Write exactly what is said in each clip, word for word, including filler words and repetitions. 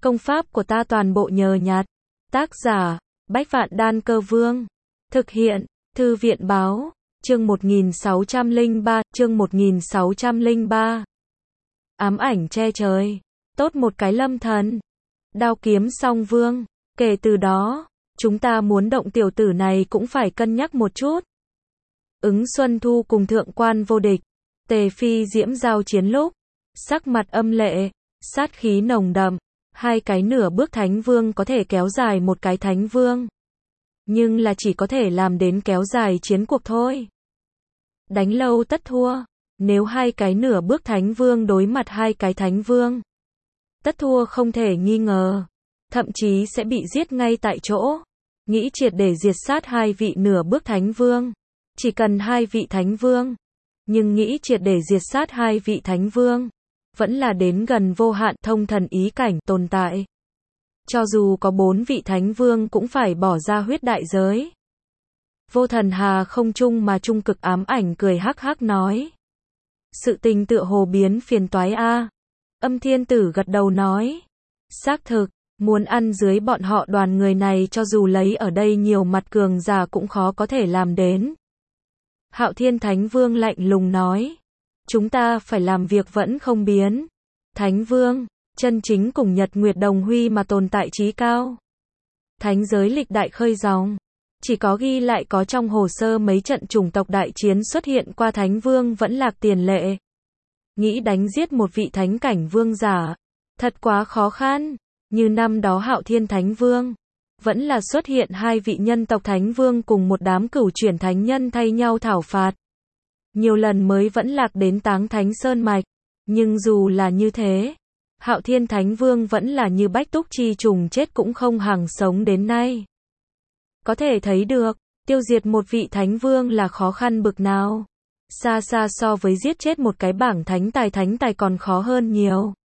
Công pháp của ta toàn bộ nhờ nhặt. Tác giả, Bách Vạn Đan Cơ Vương. Thực hiện, Thư viện báo, chương một nghìn sáu trăm lẻ ba, chương một nghìn sáu trăm lẻ ba. Ám ảnh che trời. Tốt một cái Lâm Thần. Đao kiếm song vương. Kể từ đó, chúng ta muốn động tiểu tử này cũng phải cân nhắc một chút. Ứng Xuân Thu cùng thượng quan vô địch, Tề Phi Diễm giao chiến lúc, sắc mặt âm lệ, sát khí nồng đậm, hai cái nửa bước thánh vương có thể kéo dài một cái thánh vương. Nhưng là chỉ có thể làm đến kéo dài chiến cuộc thôi. Đánh lâu tất thua, nếu hai cái nửa bước thánh vương đối mặt hai cái thánh vương, tất thua không thể nghi ngờ, thậm chí sẽ bị giết ngay tại chỗ. Nghĩ triệt để diệt sát hai vị nửa bước thánh vương, chỉ cần hai vị thánh vương, nhưng nghĩ triệt để diệt sát hai vị thánh vương, vẫn là đến gần vô hạn thông thần ý cảnh tồn tại. Cho dù có bốn vị thánh vương cũng phải bỏ ra huyết đại giới. Vô Thần Hà không chung mà trung cực ám ảnh cười hắc hắc nói. Sự tình tựa hồ biến phiền toái a. Âm Thiên Tử gật đầu nói. Xác thực, muốn ăn dưới bọn họ đoàn người này cho dù lấy ở đây nhiều mặt cường giả cũng khó có thể làm đến. Hạo Thiên Thánh Vương lạnh lùng nói. Chúng ta phải làm việc vẫn không biến. Thánh Vương, chân chính cùng Nhật Nguyệt Đồng Huy mà tồn tại trí cao. Thánh giới lịch đại khơi dòng. Chỉ có ghi lại có trong hồ sơ mấy trận chủng tộc đại chiến xuất hiện qua Thánh Vương vẫn lạc tiền lệ. Nghĩ đánh giết một vị thánh cảnh vương giả, thật quá khó khăn. Như năm đó Hạo Thiên Thánh Vương, vẫn là xuất hiện hai vị nhân tộc Thánh Vương cùng một đám cửu chuyển thánh nhân thay nhau thảo phạt. Nhiều lần mới vẫn lạc đến Táng Thánh Sơn Mạch. Nhưng dù là như thế, Hạo Thiên Thánh Vương vẫn là như bách túc chi trùng chết cũng không hằng sống đến nay. Có thể thấy được, tiêu diệt một vị Thánh Vương là khó khăn bực nào. Xa xa so với giết chết một cái bảng thánh tài thánh tài còn khó hơn nhiều.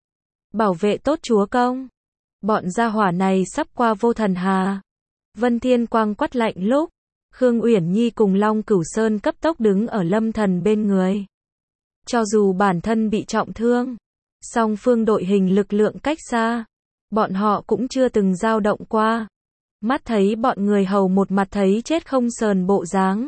Bảo vệ tốt chúa công. Bọn gia hỏa này sắp qua Vô Thần Hà. Vân Thiên Quang quát lạnh lúc, Khương Uyển Nhi cùng Long Cửu Sơn cấp tốc đứng ở Lâm Thần bên người. Cho dù bản thân bị trọng thương, song phương đội hình lực lượng cách xa, bọn họ cũng chưa từng dao động qua. Mắt thấy bọn người hầu một mặt thấy chết không sờn bộ dáng.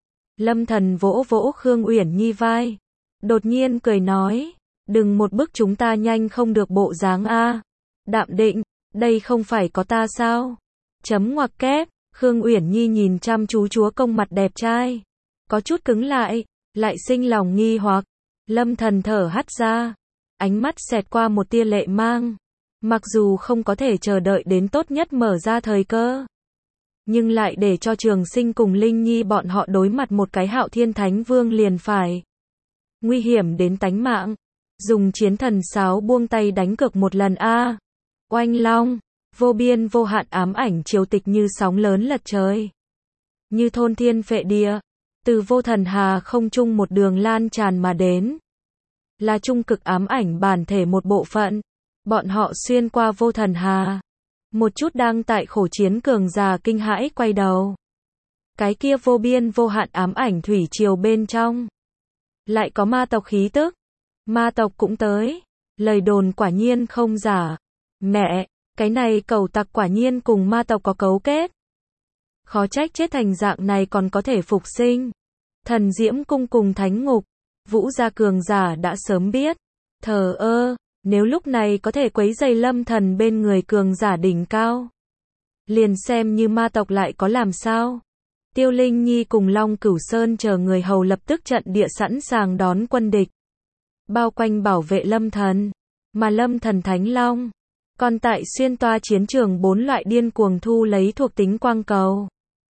Lâm Thần vỗ vỗ Khương Uyển Nhi vai, đột nhiên cười nói, đừng một bức chúng ta nhanh không được bộ dáng a. Đạm định, đây không phải có ta sao? Chấm ngoặc kép. Khương Uyển Nhi nhìn chăm chú chúa công mặt đẹp trai, có chút cứng lại, lại sinh lòng nghi hoặc. Lâm Thần thở hắt ra, ánh mắt xẹt qua một tia lệ mang. Mặc dù không có thể chờ đợi đến tốt nhất mở ra thời cơ, nhưng lại để cho Trường Sinh cùng Linh Nhi bọn họ đối mặt một cái Hạo Thiên Thánh Vương liền phải nguy hiểm đến tánh mạng. Dùng chiến thần sáo buông tay đánh cược một lần a. Oanh long, vô biên vô hạn ám ảnh triều tịch như sóng lớn lật trời, như thôn thiên phệ địa, từ Vô Thần Hà không trung một đường lan tràn mà đến. Là trung cực ám ảnh bản thể một bộ phận. Bọn họ xuyên qua Vô Thần Hà. Một chút đang tại khổ chiến cường già kinh hãi quay đầu. Cái kia vô biên vô hạn ám ảnh thủy triều bên trong, lại có ma tộc khí tức. Ma tộc cũng tới. Lời đồn quả nhiên không giả. Mẹ, cái này cẩu tặc quả nhiên cùng ma tộc có cấu kết. Khó trách chết thành dạng này còn có thể phục sinh. Thần Diễm Cung cùng Thánh Ngục, Vũ gia cường giả đã sớm biết. Thờ ơ, nếu lúc này có thể quấy rầy Lâm Thần bên người cường giả đỉnh cao, liền xem như ma tộc lại có làm sao. Tiêu Linh Nhi cùng Long Cửu Sơn chờ người hầu lập tức trận địa sẵn sàng đón quân địch, bao quanh bảo vệ Lâm Thần. Mà Lâm Thần Thánh Long còn tại xuyên toa chiến trường bốn loại điên cuồng thu lấy thuộc tính quang cầu.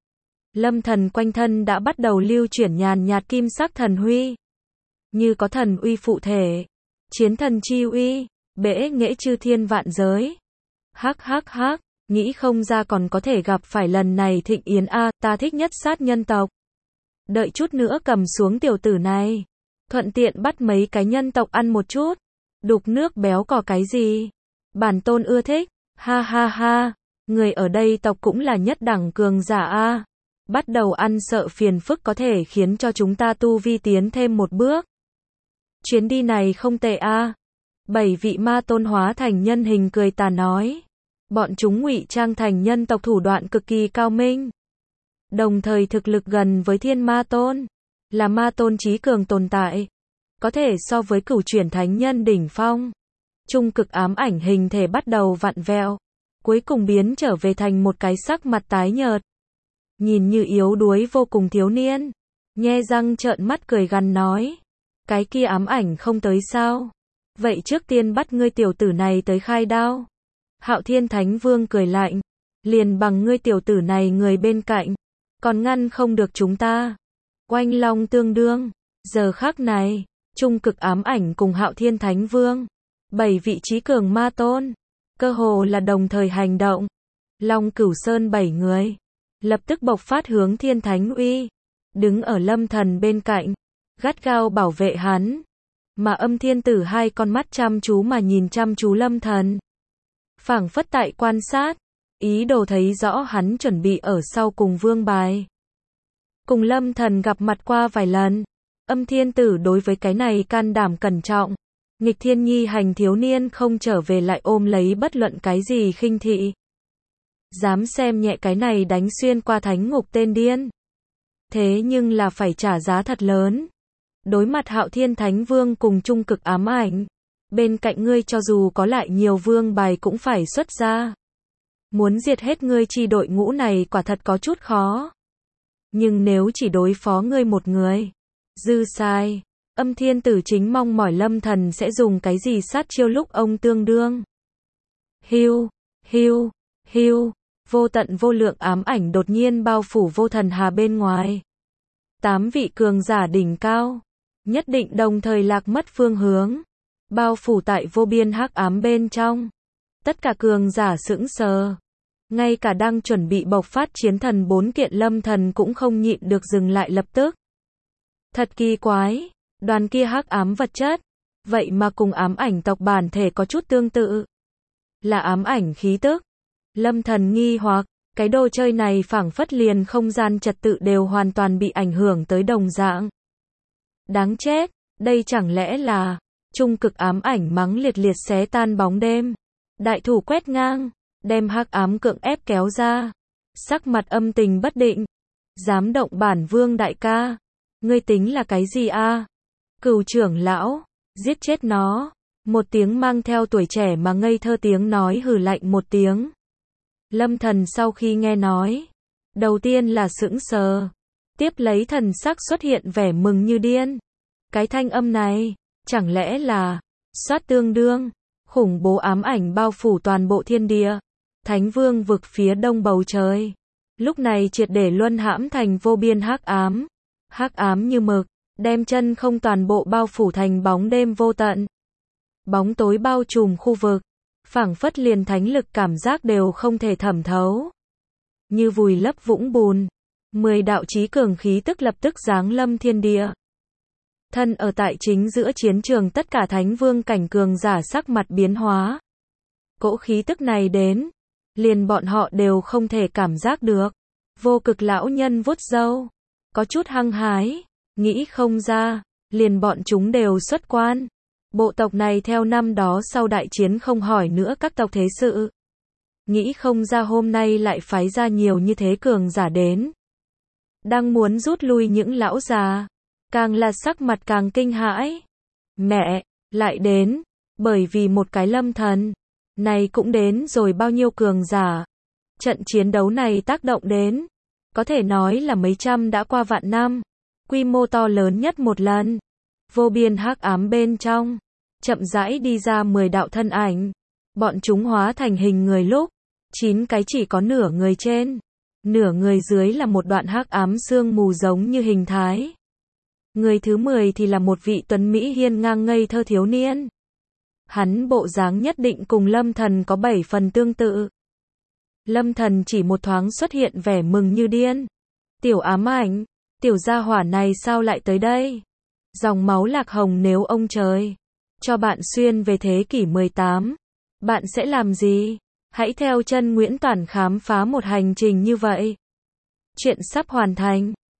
Lâm Thần quanh thân đã bắt đầu lưu chuyển nhàn nhạt kim sắc thần huy, như có thần uy phụ thể, chiến thần chi uy, bẽ nghệ chư thiên vạn giới. Hắc hắc hắc, nghĩ không ra còn có thể gặp phải lần này thịnh yến a, ta thích nhất sát nhân tộc. Đợi chút nữa cầm xuống tiểu tử này, thuận tiện bắt mấy cái nhân tộc ăn một chút. Đục nước béo có cái gì? Bản tôn ưa thích. Ha ha ha, người ở đây tộc cũng là nhất đẳng cường giả a. Bắt đầu ăn sợ phiền phức có thể khiến cho chúng ta tu vi tiến thêm một bước. Chuyến đi này không tệ a. Bảy vị ma tôn hóa thành nhân hình cười tà nói. Bọn chúng ngụy trang thành nhân tộc thủ đoạn cực kỳ cao minh. Đồng thời thực lực gần với thiên ma tôn. Là ma tôn chí cường tồn tại. Có thể so với cửu chuyển thánh nhân đỉnh phong. Trung cực ám ảnh hình thể bắt đầu vặn vẹo. Cuối cùng biến trở về thành một cái sắc mặt tái nhợt. Nhìn như yếu đuối vô cùng thiếu niên. Nhe răng trợn mắt cười gằn nói. Cái kia ám ảnh không tới sao? Vậy trước tiên bắt ngươi tiểu tử này tới khai đao. Hạo Thiên Thánh Vương cười lạnh. Liền bằng ngươi tiểu tử này người bên cạnh. Còn ngăn không được chúng ta. Oanh long tương đương. Giờ khắc này. Trung cực ám ảnh cùng Hạo Thiên Thánh Vương. Bảy vị trí cường ma tôn. Cơ hồ là đồng thời hành động. Long Cửu Sơn bảy người. Lập tức bộc phát hướng Thiên Thánh uy. Đứng ở Lâm Thần bên cạnh. Gắt gao bảo vệ hắn. Mà Âm Thiên Tử hai con mắt chăm chú mà nhìn chăm chú Lâm Thần. Phảng phất tại quan sát. Ý đồ thấy rõ hắn chuẩn bị ở sau cùng vương bài. Cùng Lâm Thần gặp mặt qua vài lần. Âm Thiên Tử đối với cái này can đảm cẩn trọng. Nghịch thiên nhi hành thiếu niên không trở về lại ôm lấy bất luận cái gì khinh thị. Dám xem nhẹ cái này đánh xuyên qua thánh ngục tên điên. Thế nhưng là phải trả giá thật lớn. Đối mặt Hạo Thiên Thánh Vương cùng trung cực ám ảnh. Bên cạnh ngươi cho dù có lại nhiều vương bài cũng phải xuất ra. Muốn diệt hết ngươi chi đội ngũ này quả thật có chút khó. Nhưng nếu chỉ đối phó ngươi một người. Dư sai. Âm Thiên Tử chính mong mỏi Lâm Thần sẽ dùng cái gì sát chiêu lúc ông tương đương. Hiu, hiu, hiu. Vô tận vô lượng ám ảnh đột nhiên bao phủ vô thần hà bên ngoài. Tám vị cường giả đỉnh cao. Nhất định đồng thời lạc mất phương hướng. Bao phủ tại vô biên hắc ám bên trong. Tất cả cường giả sững sờ. Ngay cả đang chuẩn bị bộc phát chiến thần bốn kiện Lâm Thần cũng không nhịn được dừng lại lập tức. Thật kỳ quái. Đoàn kia hắc ám vật chất. Vậy mà cùng ám ảnh tộc bản thể có chút tương tự. Là ám ảnh khí tức. Lâm Thần nghi hoặc. Cái đồ chơi này phảng phất liền không gian trật tự đều hoàn toàn bị ảnh hưởng tới đồng dạng. Đáng chết. Đây chẳng lẽ là. Trung cực ám ảnh mắng liệt liệt xé tan bóng đêm. Đại thủ quét ngang. Đem hắc ám cưỡng ép kéo ra. Sắc mặt âm tình bất định. Dám động bản vương đại ca. Ngươi tính là cái gì a? Cửu trưởng lão. Giết chết nó. Một tiếng mang theo tuổi trẻ mà ngây thơ tiếng nói hừ lạnh một tiếng. Lâm Thần sau khi nghe nói. Đầu tiên là sững sờ. Tiếp lấy thần sắc xuất hiện vẻ mừng như điên. Cái thanh âm này. Chẳng lẽ là. Soát tương đương. Khủng bố ám ảnh bao phủ toàn bộ thiên địa. Thánh Vương vực phía đông bầu trời. Lúc này triệt để luân hãm thành vô biên hắc ám. Hắc ám như mực. Đem chân không toàn bộ bao phủ thành bóng đêm vô tận. Bóng tối bao trùm khu vực. Phảng phất liền thánh lực cảm giác đều không thể thẩm thấu. Như vùi lấp vũng bùn. Mười đạo chí cường khí tức lập tức giáng lâm thiên địa. Thân ở tại chính giữa chiến trường tất cả thánh vương cảnh cường giả sắc mặt biến hóa. Cỗ khí tức này đến. Liền bọn họ đều không thể cảm giác được. Vô cực lão nhân vuốt râu. Có chút hăng hái. Nghĩ không ra. Liền bọn chúng đều xuất quan. Bộ tộc này theo năm đó sau đại chiến không hỏi nữa các tộc thế sự. Nghĩ không ra hôm nay lại phái ra nhiều như thế cường giả đến. Đang muốn rút lui những lão già. Càng là sắc mặt càng kinh hãi. Mẹ, lại đến. Bởi vì một cái Lâm Thần. Này cũng đến rồi bao nhiêu cường giả. Trận chiến đấu này tác động đến. Có thể nói là mấy trăm đã qua vạn năm. Quy mô to lớn nhất một lần. Vô biên hắc ám bên trong. Chậm rãi đi ra mười đạo thân ảnh. Bọn chúng hóa thành hình người lúc. Chín cái chỉ có nửa người trên. Nửa người dưới là một đoạn hắc ám sương mù giống như hình thái. Người thứ mười thì là một vị tuấn Mỹ hiên ngang ngây thơ thiếu niên. Hắn bộ dáng nhất định cùng Lâm Thần có bảy phần tương tự. Lâm Thần chỉ một thoáng xuất hiện vẻ mừng như điên. Tiểu ám ảnh, tiểu gia hỏa này sao lại tới đây? Dòng máu lạc hồng nếu ông trời cho bạn xuyên về thế kỷ mười tám, bạn sẽ làm gì? Hãy theo chân Nguyễn Toản khám phá một hành trình như vậy. Chuyện sắp hoàn thành.